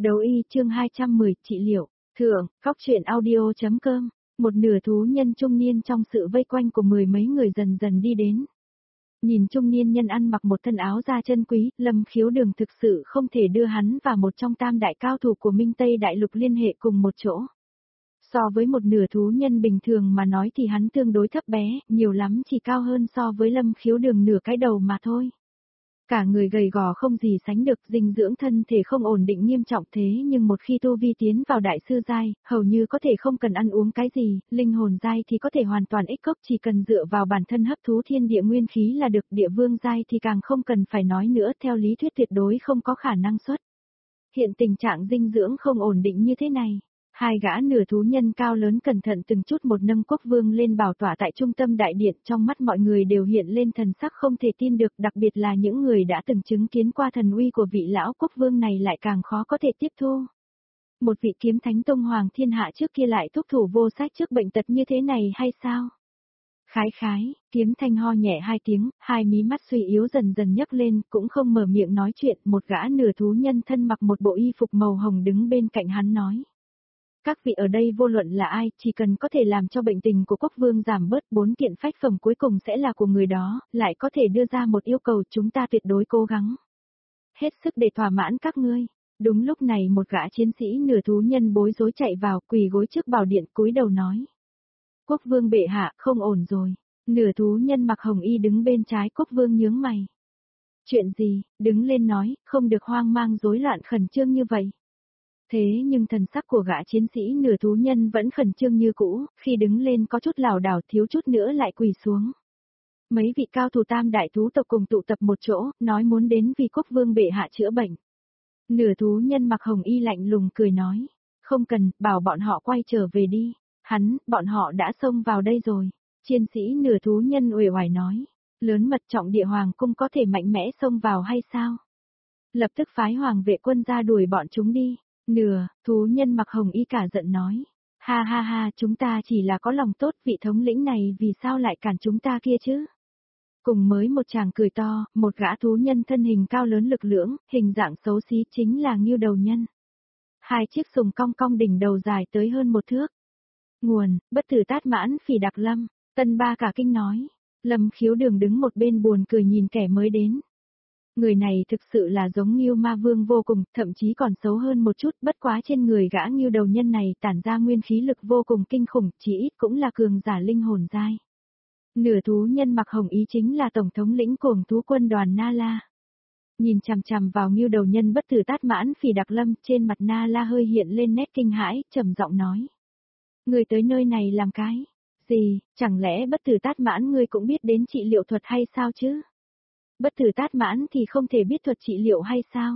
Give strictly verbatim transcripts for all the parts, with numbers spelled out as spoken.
Đấu y chương hai trăm mười, trị liệu, thượng, góc truyện audio.com, một nửa thú nhân trung niên trong sự vây quanh của mười mấy người dần dần đi đến. Nhìn trung niên nhân ăn mặc một thân áo da chân quý, Lâm Khiếu Đường thực sự không thể đưa hắn và một trong tam đại cao thủ của Minh Tây Đại Lục liên hệ cùng một chỗ. So với một nửa thú nhân bình thường mà nói thì hắn tương đối thấp bé, nhiều lắm chỉ cao hơn so với Lâm Khiếu Đường nửa cái đầu mà thôi. Cả người gầy gò không gì sánh được, dinh dưỡng thân thể không ổn định nghiêm trọng thế nhưng một khi tu vi tiến vào đại sư giai, hầu như có thể không cần ăn uống cái gì, linh hồn giai thì có thể hoàn toàn ích cốc, chỉ cần dựa vào bản thân hấp thú thiên địa nguyên khí là được, địa vương giai thì càng không cần phải nói nữa, theo lý thuyết tuyệt đối không có khả năng xuất. Hiện tình trạng dinh dưỡng không ổn định như thế này. Hai gã nửa thú nhân cao lớn cẩn thận từng chút một nâng quốc vương lên bảo tọa tại trung tâm đại điện, trong mắt mọi người đều hiện lên thần sắc không thể tin được, đặc biệt là những người đã từng chứng kiến qua thần uy của vị lão quốc vương này lại càng khó có thể tiếp thu. Một vị kiếm thánh tông hoàng thiên hạ trước kia lại thúc thủ vô sách trước bệnh tật như thế này hay sao? Khái khái, kiếm thanh ho nhẹ hai tiếng, hai mí mắt suy yếu dần dần nhấc lên, cũng không mở miệng nói chuyện, một gã nửa thú nhân thân mặc một bộ y phục màu hồng đứng bên cạnh hắn nói. Các vị ở đây vô luận là ai, chỉ cần có thể làm cho bệnh tình của quốc vương giảm bớt, bốn kiện phách phẩm cuối cùng sẽ là của người đó, lại có thể đưa ra một yêu cầu, chúng ta tuyệt đối cố gắng. Hết sức để thỏa mãn các ngươi. Đúng lúc này một gã chiến sĩ nửa thú nhân bối rối chạy vào, quỳ gối trước bảo điện cúi đầu nói. Quốc vương bệ hạ, không ổn rồi. Nửa thú nhân mặc hồng y đứng bên trái quốc vương nhướng mày. Chuyện gì, đứng lên nói, không được hoang mang rối loạn khẩn trương như vậy. Thế nhưng thần sắc của gã chiến sĩ nửa thú nhân vẫn khẩn trương như cũ, khi đứng lên có chút lảo đảo, thiếu chút nữa lại quỳ xuống. Mấy vị cao thủ tam đại thú tộc cùng tụ tập một chỗ, nói muốn đến vì quốc vương bệ hạ chữa bệnh. Nửa thú nhân mặc hồng y lạnh lùng cười nói, không cần, bảo bọn họ quay trở về đi. Hắn, bọn họ đã xông vào đây rồi. Chiến sĩ nửa thú nhân uể oải nói, lớn mật trọng địa hoàng cung có thể mạnh mẽ xông vào hay sao? Lập tức phái hoàng vệ quân ra đuổi bọn chúng đi. Nửa, thú nhân mặc hồng y cả giận nói. Ha ha ha, chúng ta chỉ là có lòng tốt, vị thống lĩnh này vì sao lại cản chúng ta kia chứ? Cùng mới một chàng cười to, một gã thú nhân thân hình cao lớn lực lưỡng, hình dạng xấu xí chính là Ngưu Đầu Nhân. Hai chiếc sùng cong cong đỉnh đầu dài tới hơn một thước. Nguồn, bất tử tát mãn phỉ đặc lâm, tân ba cả kinh nói. Lâm Khiếu Đường đứng một bên buồn cười nhìn kẻ mới đến. Người này thực sự là giống Ngưu Ma Vương vô cùng, thậm chí còn xấu hơn một chút, bất quá trên người gã Ngưu Đầu Nhân này tản ra nguyên khí lực vô cùng kinh khủng, chỉ ít cũng là cường giả linh hồn giai. Nửa thú nhân mặc hồng ý chính là tổng thống lĩnh cuồng thú quân đoàn Na La. Nhìn chằm chằm vào Ngưu Đầu Nhân bất tử tát mãn phỉ đặc lâm, trên mặt Na La hơi hiện lên nét kinh hãi, trầm giọng nói. Người tới nơi này làm cái gì, chẳng lẽ bất tử tát mãn ngươi cũng biết đến trị liệu thuật hay sao chứ? Bất tử tát mãn thì không thể biết thuật trị liệu hay sao?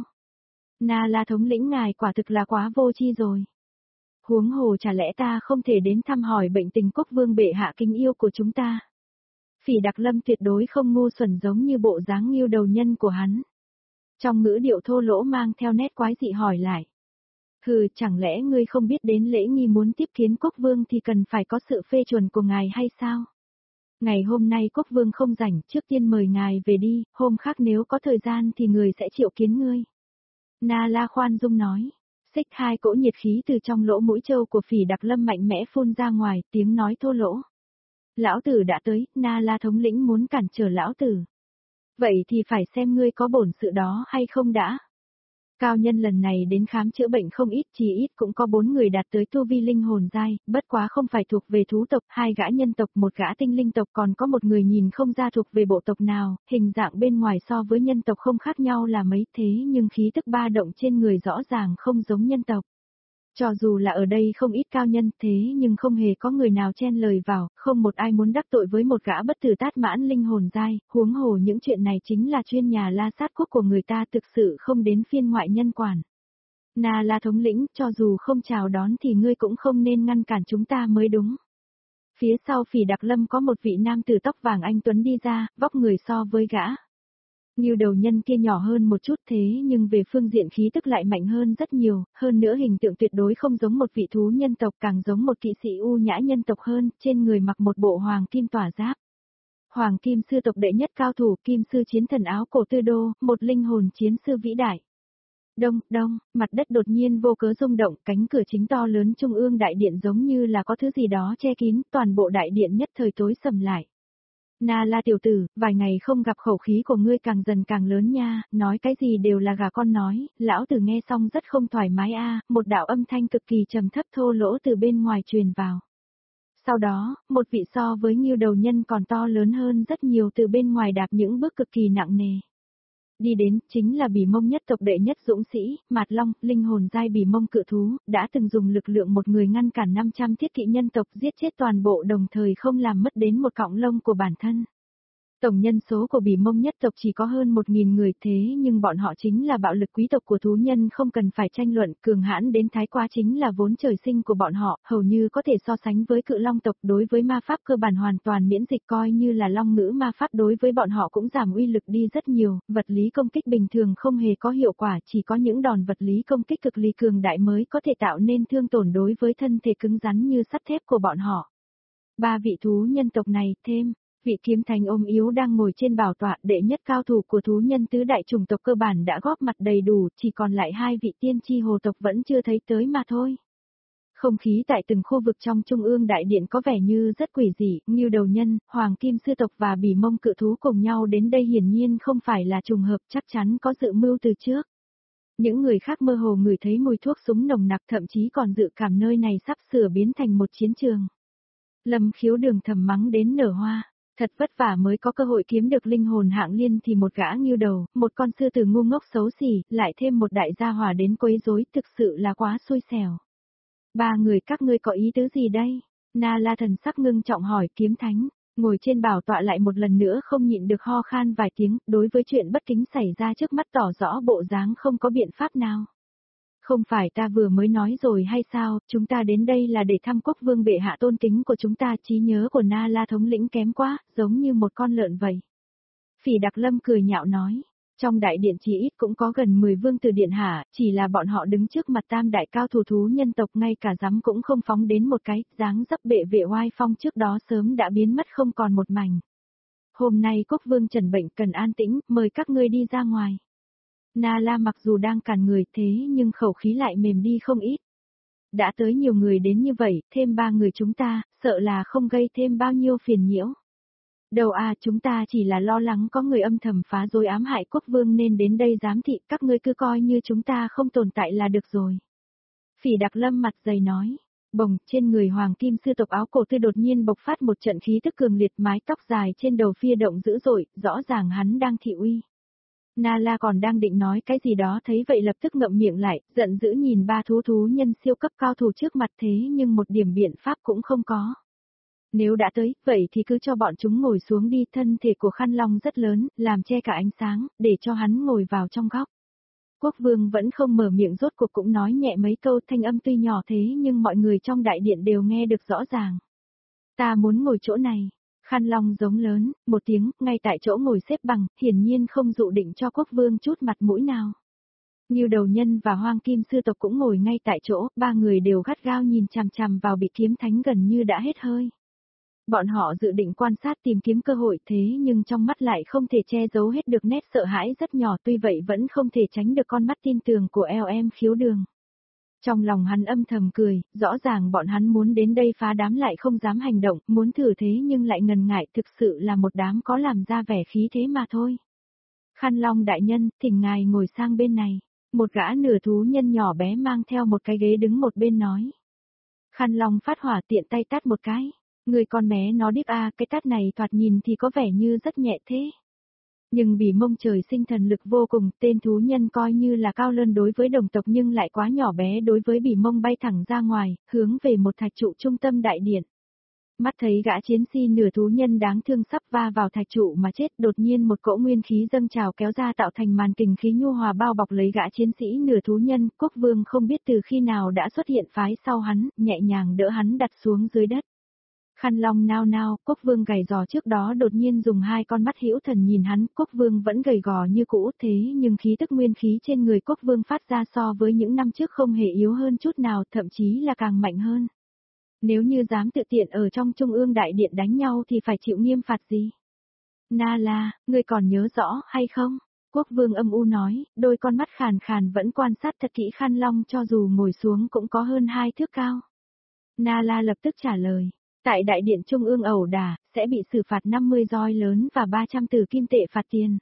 Na La thống lĩnh ngài quả thực là quá vô tri rồi. Huống hồ chả lẽ ta không thể đến thăm hỏi bệnh tình quốc vương bệ hạ kính yêu của chúng ta? Phỉ đặc lâm tuyệt đối không ngu xuẩn giống như bộ dáng Ngưu Đầu Nhân của hắn. Trong ngữ điệu thô lỗ mang theo nét quái dị hỏi lại. Hừ, chẳng lẽ ngươi không biết đến lễ nghi muốn tiếp kiến quốc vương thì cần phải có sự phê chuẩn của ngài hay sao? Ngày hôm nay quốc vương không rảnh, trước tiên mời ngài về đi, hôm khác nếu có thời gian thì người sẽ triệu kiến ngươi. Na La khoan dung nói, xích hai cỗ nhiệt khí từ trong lỗ mũi trâu của phỉ đặc lâm mạnh mẽ phun ra ngoài, tiếng nói thô lỗ. Lão tử đã tới, Na La thống lĩnh muốn cản trở lão tử. Vậy thì phải xem ngươi có bổn sự đó hay không đã. Cao nhân lần này đến khám chữa bệnh không ít, chỉ ít cũng có bốn người đạt tới tu vi linh hồn giai, bất quá không phải thuộc về thú tộc, hai gã nhân tộc, một gã tinh linh tộc, còn có một người nhìn không ra thuộc về bộ tộc nào, hình dạng bên ngoài so với nhân tộc không khác nhau là mấy, thế nhưng khí tức ba động trên người rõ ràng không giống nhân tộc. Cho dù là ở đây không ít cao nhân thế nhưng không hề có người nào chen lời vào, không một ai muốn đắc tội với một gã bất tử tát mãn linh hồn giai, huống hồ những chuyện này chính là chuyên nhà La Sát quốc của người ta, thực sự không đến phiên ngoại nhân quản. Na La thống lĩnh, cho dù không chào đón thì ngươi cũng không nên ngăn cản chúng ta mới đúng. Phía sau phỉ đặc lâm có một vị nam tử tóc vàng anh tuấn đi ra, vóc người so với gã Ngưu Đầu Nhân kia nhỏ hơn một chút thế nhưng về phương diện khí tức lại mạnh hơn rất nhiều, hơn nữa hình tượng tuyệt đối không giống một vị thú nhân tộc, càng giống một kỵ sĩ u nhã nhân tộc hơn, trên người mặc một bộ hoàng kim tỏa giáp. Hoàng kim sư tộc đệ nhất cao thủ, kim sư chiến thần áo cổ tư đô, một linh hồn chiến sư vĩ đại. Đông, đông, mặt đất đột nhiên vô cớ rung động, cánh cửa chính to lớn trung ương đại điện giống như là có thứ gì đó che kín, toàn bộ đại điện nhất thời tối sầm lại. Na La tiểu tử, vài ngày không gặp khẩu khí của ngươi càng dần càng lớn nha, nói cái gì đều là gà con nói, lão tử nghe xong rất không thoải mái a, một đạo âm thanh cực kỳ trầm thấp thô lỗ từ bên ngoài truyền vào. Sau đó, một vị so với Ngưu đầu nhân còn to lớn hơn rất nhiều từ bên ngoài đạp những bước cực kỳ nặng nề. Đi đến, chính là Bỉ Mông nhất tộc đệ nhất dũng sĩ, Mạt Long, linh hồn giai Bỉ Mông cự thú, đã từng dùng lực lượng một người ngăn cản năm trăm thiết kỵ nhân tộc giết chết toàn bộ đồng thời không làm mất đến một cọng lông của bản thân. Tổng nhân số của Bỉ Mông nhất tộc chỉ có hơn một nghìn người thế nhưng bọn họ chính là bạo lực quý tộc của thú nhân không cần phải tranh luận, cường hãn đến thái quá chính là vốn trời sinh của bọn họ, hầu như có thể so sánh với cự long tộc đối với ma pháp cơ bản hoàn toàn miễn dịch coi như là long ngữ ma pháp đối với bọn họ cũng giảm uy lực đi rất nhiều, vật lý công kích bình thường không hề có hiệu quả chỉ có những đòn vật lý công kích cực lý cường đại mới có thể tạo nên thương tổn đối với thân thể cứng rắn như sắt thép của bọn họ. Ba vị thú nhân tộc này thêm. Vị kiếm thánh ôm yếu đang ngồi trên bảo tọa đệ nhất cao thủ của thú nhân tứ đại chủng tộc cơ bản đã góp mặt đầy đủ, chỉ còn lại hai vị tiên tri hồ tộc vẫn chưa thấy tới mà thôi. Không khí tại từng khu vực trong trung ương đại điện có vẻ như rất quỷ dị, Ngưu đầu nhân, Hoàng Kim sư tộc và Bỉ Mông cự thú cùng nhau đến đây hiển nhiên không phải là trùng hợp chắc chắn có dự mưu từ trước. Những người khác mơ hồ ngửi thấy mùi thuốc súng nồng nặc thậm chí còn dự cảm nơi này sắp sửa biến thành một chiến trường. Lâm Khiếu Đường thầm mắng đến nở hoa. Thật vất vả mới có cơ hội kiếm được linh hồn hạng liên thì một gã Ngưu đầu, một con sư tử ngu ngốc xấu xỉ, lại thêm một đại gia hỏa đến quấy rối, thực sự là quá xui xẻo. Ba người các ngươi có ý tứ gì đây? Na La thần sắc ngưng trọng hỏi kiếm thánh, ngồi trên bảo tọa lại một lần nữa không nhịn được ho khan vài tiếng, đối với chuyện bất kính xảy ra trước mắt tỏ rõ bộ dáng không có biện pháp nào. Không phải ta vừa mới nói rồi hay sao, chúng ta đến đây là để thăm quốc vương bệ hạ tôn kính của chúng ta, trí nhớ của Na La thống lĩnh kém quá, giống như một con lợn vậy. Phỉ Đặc Lâm cười nhạo nói, trong đại điện chỉ ít cũng có gần mười vương tử điện hạ, chỉ là bọn họ đứng trước mặt tam đại cao thủ thú nhân tộc ngay cả dám cũng không phóng đến một cái, dáng dấp bệ vệ oai phong trước đó sớm đã biến mất không còn một mảnh. Hôm nay quốc vương trần bệnh cần an tĩnh, mời các ngươi đi ra ngoài. Na La mặc dù đang cản người thế nhưng khẩu khí lại mềm đi không ít. Đã tới nhiều người đến như vậy, thêm ba người chúng ta, sợ là không gây thêm bao nhiêu phiền nhiễu. Đầu à chúng ta chỉ là lo lắng có người âm thầm phá rối ám hại quốc vương nên đến đây giám thị các ngươi cứ coi như chúng ta không tồn tại là được rồi. Phỉ Đặc Lâm mặt dày nói, bồng trên người Hoàng Kim sư tộc áo cổ tư đột nhiên bộc phát một trận khí tức cường liệt mái tóc dài trên đầu phia động dữ dội, rõ ràng hắn đang thị uy. Na La còn đang định nói cái gì đó thấy vậy lập tức ngậm miệng lại, giận dữ nhìn ba thú thú nhân siêu cấp cao thủ trước mặt thế nhưng một điểm biện pháp cũng không có. Nếu đã tới, vậy thì cứ cho bọn chúng ngồi xuống đi, thân thể của Khăn Long rất lớn, làm che cả ánh sáng, để cho hắn ngồi vào trong góc. Quốc vương vẫn không mở miệng rốt cuộc cũng nói nhẹ mấy câu thanh âm tuy nhỏ thế nhưng mọi người trong đại điện đều nghe được rõ ràng. Ta muốn ngồi chỗ này. Khăn Long giống lớn, một tiếng, ngay tại chỗ ngồi xếp bằng, hiển nhiên không dụ định cho quốc vương chút mặt mũi nào. Ngưu đầu nhân và Hoàng Kim sư tộc cũng ngồi ngay tại chỗ, ba người đều gắt gao nhìn chằm chằm vào bị kiếm thánh gần như đã hết hơi. Bọn họ dự định quan sát tìm kiếm cơ hội thế nhưng trong mắt lại không thể che giấu hết được nét sợ hãi rất nhỏ tuy vậy vẫn không thể tránh được con mắt tin tưởng của eo em Khiếu Đường. Trong lòng hắn âm thầm cười, rõ ràng bọn hắn muốn đến đây phá đám lại không dám hành động, muốn thử thế nhưng lại ngần ngại thực sự là một đám có làm ra vẻ khí thế mà thôi. Khăn Long đại nhân, thỉnh ngài ngồi sang bên này. Một gã nửa thú nhân nhỏ bé mang theo một cái ghế đứng một bên nói. Khăn Long phát hỏa tiện tay tát một cái. Người con bé nó điếc a, cái tát này thoạt nhìn thì có vẻ như rất nhẹ thế. Nhưng Bỉ Mông trời sinh thần lực vô cùng, tên thú nhân coi như là cao lớn đối với đồng tộc nhưng lại quá nhỏ bé đối với Bỉ Mông bay thẳng ra ngoài, hướng về một thạch trụ trung tâm đại điện. Mắt thấy gã chiến si nửa thú nhân đáng thương sắp va vào thạch trụ mà chết, đột nhiên một cỗ nguyên khí dâng trào kéo ra tạo thành màn kình khí nhu hòa bao bọc lấy gã chiến sĩ nửa thú nhân, quốc vương không biết từ khi nào đã xuất hiện phái sau hắn, nhẹ nhàng đỡ hắn đặt xuống dưới đất. Khăn Long nao nao, quốc vương gầy gò trước đó đột nhiên dùng hai con mắt hữu thần nhìn hắn, quốc vương vẫn gầy gò như cũ thế nhưng khí tức nguyên khí trên người quốc vương phát ra so với những năm trước không hề yếu hơn chút nào, thậm chí là càng mạnh hơn. Nếu như dám tự tiện ở trong trung ương đại điện đánh nhau thì phải chịu nghiêm phạt gì? Na La, ngươi còn nhớ rõ hay không? Quốc vương âm u nói, đôi con mắt khàn khàn vẫn quan sát thật kỹ Khăn Long cho dù ngồi xuống cũng có hơn hai thước cao. Nala lập tức trả lời, tại đại điện trung ương ẩu đả, sẽ bị xử phạt năm mươi roi lớn và ba trăm tử kim tệ phạt tiền.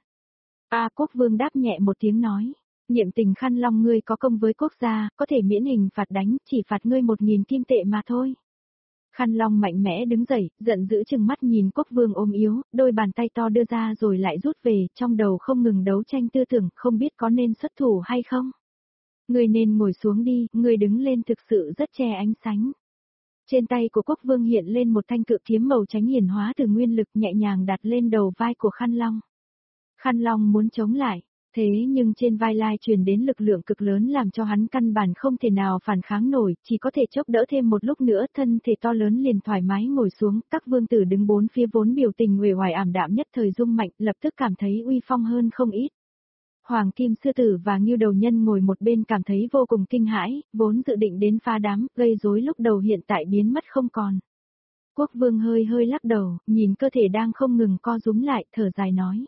A Quốc vương đáp nhẹ một tiếng nói, niệm tình Khăn Long ngươi có công với quốc gia, có thể miễn hình phạt đánh, chỉ phạt ngươi một nghìn kim tệ mà thôi. Khăn Long mạnh mẽ đứng dậy, giận dữ chừng mắt nhìn Quốc vương ôm yếu, đôi bàn tay to đưa ra rồi lại rút về, trong đầu không ngừng đấu tranh tư tưởng, không biết có nên xuất thủ hay không. Ngươi nên ngồi xuống đi, ngươi đứng lên thực sự rất che ánh sánh. Trên tay của Quốc vương hiện lên một thanh cự kiếm màu trắng hiển hóa từ nguyên lực nhẹ nhàng đặt lên đầu vai của Khăn Long. Khăn Long muốn chống lại, thế nhưng trên vai lai truyền đến lực lượng cực lớn làm cho hắn căn bản không thể nào phản kháng nổi, chỉ có thể chốc đỡ thêm một lúc nữa, thân thể to lớn liền thoải mái ngồi xuống, các vương tử đứng bốn phía vốn biểu tình uể oải ảm đạm nhất thời rung mạnh, lập tức cảm thấy uy phong hơn không ít. Hoàng Kim Sư Tử và Ngưu Đầu Nhân ngồi một bên cảm thấy vô cùng kinh hãi, vốn dự định đến phá đám, gây rối lúc đầu hiện tại biến mất không còn. Quốc vương hơi hơi lắc đầu, nhìn cơ thể đang không ngừng co rúm lại, thở dài nói.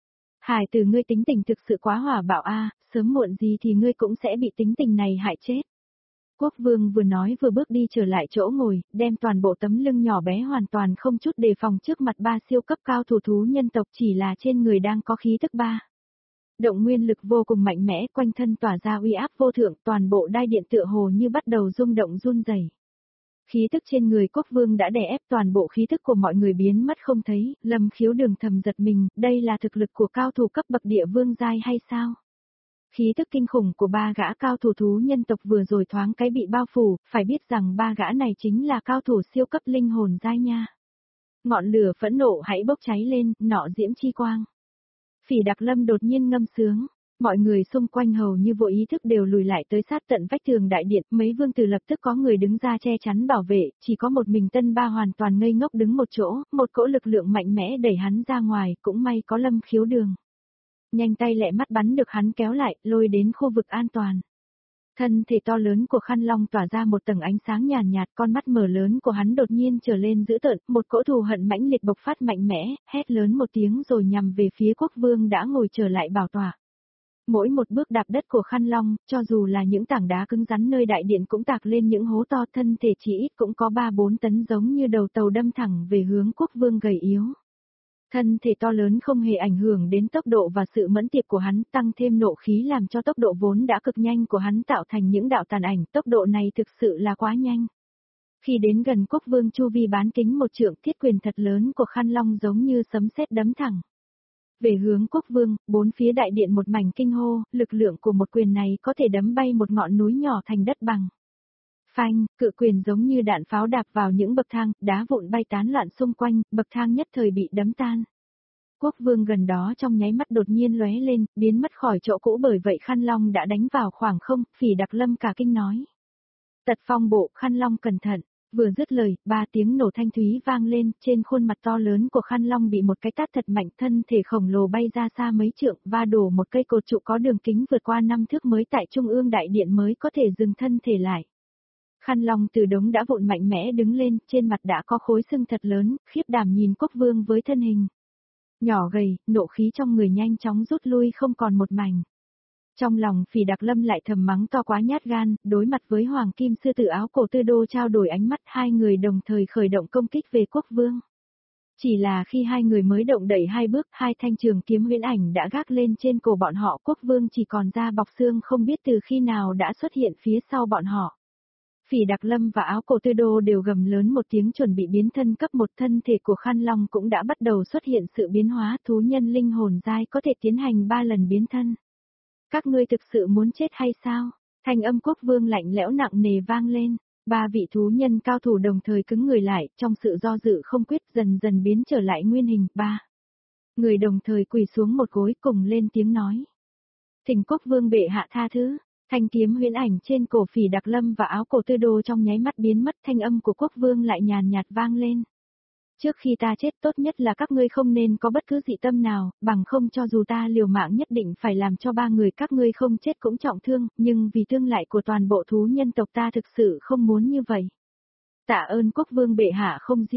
Hải tử ngươi tính tình thực sự quá hỏa bạo a, sớm muộn gì thì ngươi cũng sẽ bị tính tình này hại chết. Quốc vương vừa nói vừa bước đi trở lại chỗ ngồi, đem toàn bộ tấm lưng nhỏ bé hoàn toàn không chút đề phòng trước mặt ba siêu cấp cao thủ thú nhân tộc, chỉ là trên người đang có khí tức ba. Động nguyên lực vô cùng mạnh mẽ, quanh thân tỏa ra uy áp vô thượng, toàn bộ đai điện tựa hồ như bắt đầu rung động run rẩy. Khí tức trên người Quốc vương đã đè ép toàn bộ khí tức của mọi người biến mất không thấy, Lâm Khiếu Đường thầm giật mình, đây là thực lực của cao thủ cấp bậc địa vương giai hay sao? Khí tức kinh khủng của ba gã cao thủ thú nhân tộc vừa rồi thoáng cái bị bao phủ, phải biết rằng ba gã này chính là cao thủ siêu cấp linh hồn giai nha. Ngọn lửa phẫn nộ hãy bốc cháy lên, nọ diễm chi quang. Phỉ Đặc Lâm đột nhiên ngâm sướng. Mọi người xung quanh hầu như vô ý thức đều lùi lại tới sát tận vách tường đại điện, mấy vương tử lập tức có người đứng ra che chắn bảo vệ, chỉ có một mình Tân Ba hoàn toàn ngây ngốc đứng một chỗ, một cỗ lực lượng mạnh mẽ đẩy hắn ra ngoài, cũng may có Lâm Khiếu Đường. Nhanh tay lẹ mắt bắn được hắn kéo lại, lôi đến khu vực an toàn. Thân thể to lớn của Khăn Long tỏa ra một tầng ánh sáng nhàn nhạt, con mắt mở lớn của hắn đột nhiên trở lên dữ tợn, một cỗ thù hận mãnh liệt bộc phát mạnh mẽ, hét lớn một tiếng rồi nhằm về phía Quốc vương đã ngồi trở lại bảo tọa. Mỗi một bước đạp đất của Khăn Long, cho dù là những tảng đá cứng rắn nơi đại điện cũng tạc lên những hố to, thân thể chỉ ít cũng có ba bốn tấn giống như đầu tàu đâm thẳng về hướng Quốc vương gầy yếu. Thân thể to lớn không hề ảnh hưởng đến tốc độ và sự mẫn tiệp của hắn, tăng thêm nộ khí làm cho tốc độ vốn đã cực nhanh của hắn tạo thành những đạo tàn ảnh, tốc độ này thực sự là quá nhanh. Khi đến gần Quốc vương chu vi bán kính một trượng, thiết quyền thật lớn của Khăn Long giống như sấm sét đấm thẳng về hướng Quốc vương, bốn phía đại điện một mảnh kinh hô, lực lượng của một quyền này có thể đấm bay một ngọn núi nhỏ thành đất bằng. Phanh, cự quyền giống như đạn pháo đạp vào những bậc thang, đá vụn bay tán loạn xung quanh, bậc thang nhất thời bị đấm tan. Quốc vương gần đó trong nháy mắt đột nhiên lóe lên, biến mất khỏi chỗ cũ, bởi vậy Khăn Long đã đánh vào khoảng không, Phỉ Đặc Lâm cả kinh nói. Tật phong bộ, Khăn Long cẩn thận. Vừa dứt lời, ba tiếng nổ thanh thúy vang lên, trên khuôn mặt to lớn của Khăn Long bị một cái tát thật mạnh, thân thể khổng lồ bay ra xa mấy trượng, va đổ một cây cột trụ có đường kính vượt qua năm thước mới tại trung ương đại điện mới có thể dừng thân thể lại. Khăn Long từ đống đã vụn mạnh mẽ đứng lên, trên mặt đã có khối sưng thật lớn, khiếp đảm nhìn Quốc vương với thân hình nhỏ gầy, nộ khí trong người nhanh chóng rút lui không còn một mảnh. Trong lòng Phỉ Đặc Lâm lại thầm mắng to quá nhát gan, đối mặt với Hoàng Kim Sư Tử áo cổ Tư Đô trao đổi ánh mắt, hai người đồng thời khởi động công kích về Quốc vương. Chỉ là khi hai người mới động đẩy hai bước, hai thanh trường kiếm huyễn ảnh đã gác lên trên cổ bọn họ, Quốc vương chỉ còn da bọc xương không biết từ khi nào đã xuất hiện phía sau bọn họ. Phỉ Đặc Lâm và áo cổ Tư Đô đều gầm lớn một tiếng chuẩn bị biến thân cấp một, thân thể của Khăn Long cũng đã bắt đầu xuất hiện sự biến hóa, thú nhân linh hồn giai có thể tiến hành ba lần biến thân. Các ngươi thực sự muốn chết hay sao? Thanh âm Quốc vương lạnh lẽo nặng nề vang lên, ba vị thú nhân cao thủ đồng thời cứng người lại, trong sự do dự không quyết dần dần biến trở lại nguyên hình, ba. Người đồng thời quỳ xuống một gối cùng lên tiếng nói. Thỉnh Quốc vương bệ hạ tha thứ. Thanh kiếm huyễn ảnh trên cổ Phỉ Đặc Lâm và áo cổ Tư Đô trong nháy mắt biến mất, thanh âm của Quốc vương lại nhàn nhạt vang lên. Trước khi ta chết tốt nhất là các ngươi không nên có bất cứ dị tâm nào, bằng không cho dù ta liều mạng nhất định phải làm cho ba người các ngươi không chết cũng trọng thương, nhưng vì tương lai của toàn bộ thú nhân tộc ta thực sự không muốn như vậy. Tạ ơn Quốc vương bệ hạ không giết.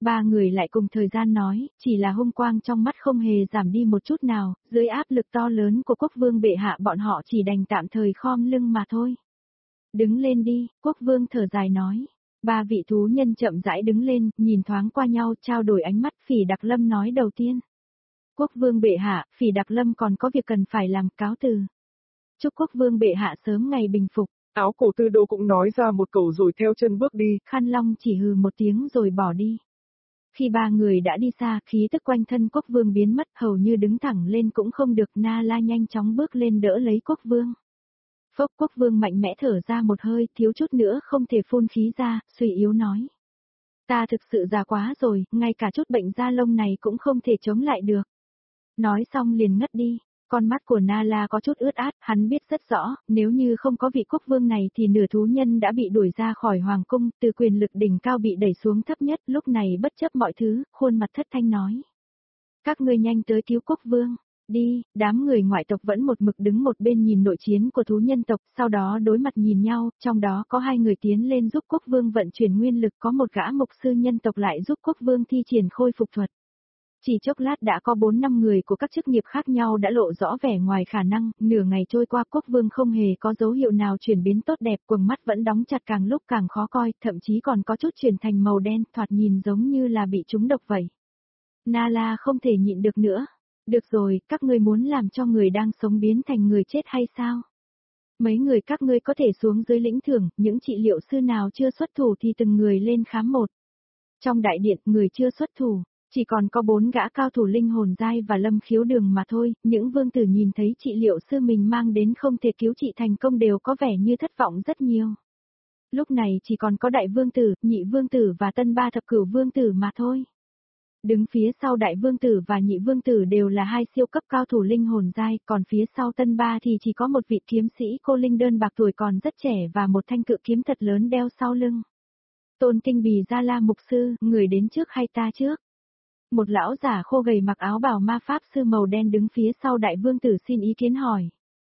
Ba người lại cùng thời gian nói, chỉ là hung quang trong mắt không hề giảm đi một chút nào, dưới áp lực to lớn của quốc vương bệ hạ bọn họ chỉ đành tạm thời khom lưng mà thôi. Đứng lên đi, quốc vương thở dài nói. Ba vị thú nhân chậm rãi đứng lên, nhìn thoáng qua nhau, trao đổi ánh mắt. Phỉ Đặc Lâm nói đầu tiên. Quốc vương bệ hạ, Phỉ Đặc Lâm còn có việc cần phải làm, cáo từ. Chúc quốc vương bệ hạ sớm ngày bình phục. Áo cổ tư đô cũng nói ra một câu rồi theo chân bước đi. Khăn Long chỉ hừ một tiếng rồi bỏ đi. Khi ba người đã đi xa, khí tức quanh thân quốc vương biến mất, hầu như đứng thẳng lên cũng không được. Na La nhanh chóng bước lên đỡ lấy quốc vương. Phốc, quốc vương mạnh mẽ thở ra một hơi, thiếu chút nữa không thể phun khí ra, suy yếu nói. Ta thực sự già quá rồi, ngay cả chút bệnh da lông này cũng không thể chống lại được. Nói xong liền ngất đi. Con mắt của Nala có chút ướt át, hắn biết rất rõ, nếu như không có vị quốc vương này thì nửa thú nhân đã bị đuổi ra khỏi hoàng cung, từ quyền lực đỉnh cao bị đẩy xuống thấp nhất, lúc này bất chấp mọi thứ, khuôn mặt thất thanh nói. Các ngươi nhanh tới cứu quốc vương, đi, đám người ngoại tộc vẫn một mực đứng một bên nhìn nội chiến của thú nhân tộc, sau đó đối mặt nhìn nhau, trong đó có hai người tiến lên giúp quốc vương vận chuyển nguyên lực, có một gã mục sư nhân tộc lại giúp quốc vương thi triển khôi phục thuật. Chỉ chốc lát đã có bốn năm người của các chức nghiệp khác nhau đã lộ rõ vẻ ngoài khả năng, nửa ngày trôi qua quốc vương không hề có dấu hiệu nào chuyển biến tốt đẹp, quầng mắt vẫn đóng chặt càng lúc càng khó coi, thậm chí còn có chút chuyển thành màu đen, thoạt nhìn giống như là bị trúng độc vậy. Nala không thể nhịn được nữa. Được rồi, các ngươi muốn làm cho người đang sống biến thành người chết hay sao? Mấy người các ngươi có thể xuống dưới lĩnh thưởng, những trị liệu sư nào chưa xuất thủ thì từng người lên khám một. Trong đại điện, người chưa xuất thủ. Chỉ còn có bốn gã cao thủ linh hồn giai và Lâm Khiếu Đường mà thôi, những vương tử nhìn thấy trị liệu sư mình mang đến không thể cứu trị thành công đều có vẻ như thất vọng rất nhiều. Lúc này chỉ còn có đại vương tử, nhị vương tử và tân ba thập cửu vương tử mà thôi. Đứng phía sau đại vương tử và nhị vương tử đều là hai siêu cấp cao thủ linh hồn giai, còn phía sau tân ba thì chỉ có một vị kiếm sĩ cô linh đơn bạc tuổi còn rất trẻ và một thanh cự kiếm thật lớn đeo sau lưng. Tôn Kinh Bì Gia La mục sư, người đến trước hay ta trước? Một lão giả khô gầy mặc áo bào ma pháp sư màu đen đứng phía sau đại vương tử xin ý kiến hỏi.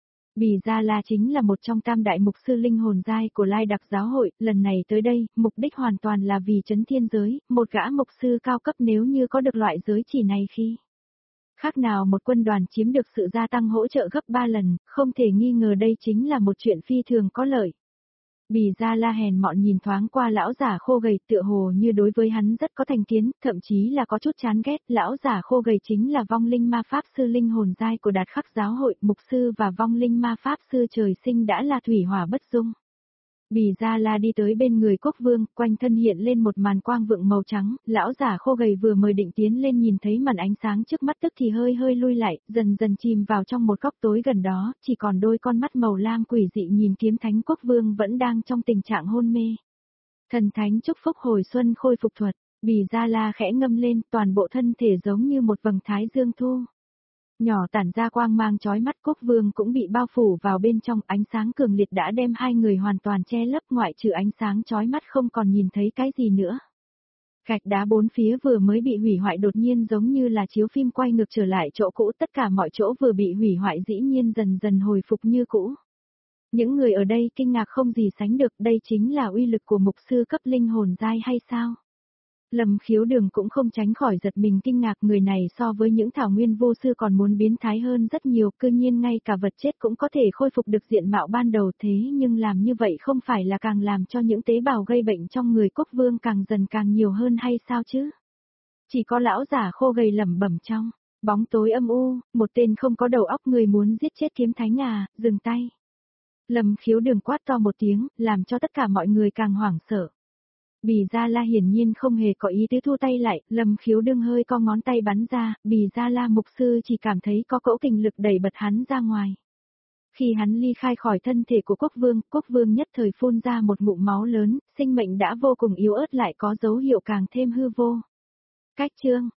Bì Gia La chính là một trong tam đại mục sư linh hồn giai của Lai Đặc giáo hội, lần này tới đây, mục đích hoàn toàn là vì trấn thiên giới, một gã mục sư cao cấp nếu như có được loại giới chỉ này khi khác nào một quân đoàn chiếm được sự gia tăng hỗ trợ gấp ba lần, không thể nghi ngờ đây chính là một chuyện phi thường có lợi. Bì Gia La hèn mọn nhìn thoáng qua lão giả khô gầy tựa hồ như đối với hắn rất có thành kiến, thậm chí là có chút chán ghét, lão giả khô gầy chính là vong linh ma pháp sư linh hồn giai của Đạt Khắc giáo hội, mục sư và vong linh ma pháp sư trời sinh đã là thủy hỏa bất dung. Bì Gia La đi tới bên người quốc vương, quanh thân hiện lên một màn quang vượng màu trắng, lão giả khô gầy vừa mới định tiến lên nhìn thấy màn ánh sáng trước mắt tức thì hơi hơi lui lại, dần dần chìm vào trong một góc tối gần đó, chỉ còn đôi con mắt màu lam quỷ dị nhìn kiếm thánh quốc vương vẫn đang trong tình trạng hôn mê. Thần thánh chúc phúc hồi xuân khôi phục thuật, Bì Gia La khẽ ngâm lên, toàn bộ thân thể giống như một vầng thái dương thu. Nhỏ tản ra quang mang chói mắt, quốc vương cũng bị bao phủ vào bên trong, ánh sáng cường liệt đã đem hai người hoàn toàn che lấp, ngoại trừ ánh sáng chói mắt không còn nhìn thấy cái gì nữa. Gạch đá bốn phía vừa mới bị hủy hoại đột nhiên giống như là chiếu phim quay ngược trở lại chỗ cũ, tất cả mọi chỗ vừa bị hủy hoại dĩ nhiên dần dần hồi phục như cũ. Những người ở đây kinh ngạc không gì sánh được, đây chính là uy lực của mục sư cấp linh hồn giai hay sao? Lâm Khiếu Đường cũng không tránh khỏi giật mình kinh ngạc, người này so với những thảo nguyên vô sư còn muốn biến thái hơn rất nhiều, cư nhiên ngay cả vật chết cũng có thể khôi phục được diện mạo ban đầu, thế nhưng làm như vậy không phải là càng làm cho những tế bào gây bệnh trong người quốc vương càng dần càng nhiều hơn hay sao chứ? Chỉ có lão giả khô gầy lẩm bẩm trong bóng tối âm u, một tên không có đầu óc người muốn giết chết kiếm thánh à, dừng tay. Lâm Khiếu Đường quát to một tiếng, làm cho tất cả mọi người càng hoảng sợ. Bì Gia La hiển nhiên không hề có ý tứ thu tay lại, Lâm Khiếu Đương hơi co ngón tay bắn ra, Bì Gia La mục sư chỉ cảm thấy có cỗ kình lực đẩy bật hắn ra ngoài. Khi hắn ly khai khỏi thân thể của quốc vương, quốc vương nhất thời phun ra một ngụm máu lớn, sinh mệnh đã vô cùng yếu ớt lại có dấu hiệu càng thêm hư vô. Cách chương